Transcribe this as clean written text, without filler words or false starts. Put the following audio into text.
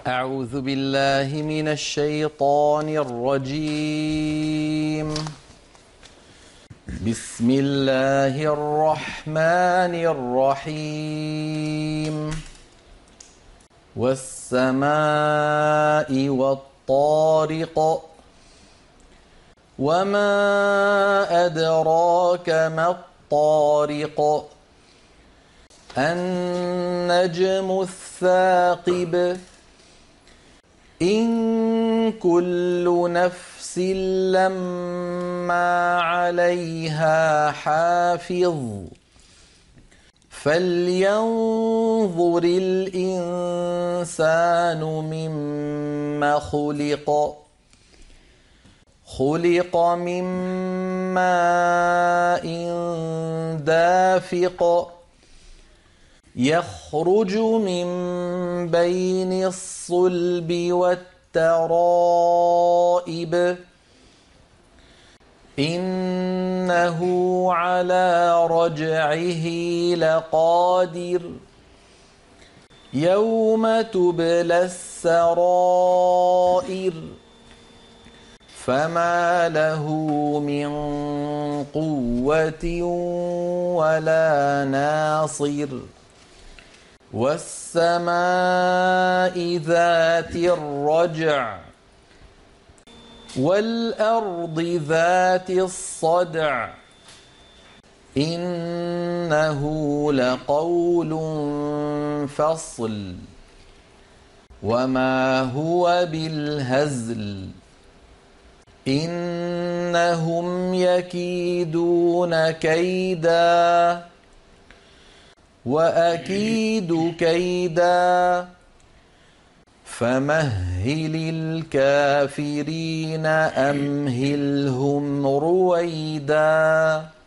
أعوذ بالله من الشيطان الرجيم. بسم الله الرحمن الرحيم. والسماء والطارق وما أدراك ما الطارق النجم الثاقب إن كل نفس لما عليها حافظ فلينظر الإنسان مما خلق من ماء دافق يخرج من بين الصلب والترائب إنه على رجعه لقادر يوم تبلى السرائر فما له من قوة ولا ناصر والسماء ذات الرجع والأرض ذات الصدع إنه لقول فصل وما هو بالهزل إنهم يكيدون كيدا وأكيد كيدا فمهل الكافرين أمهلهم رويدا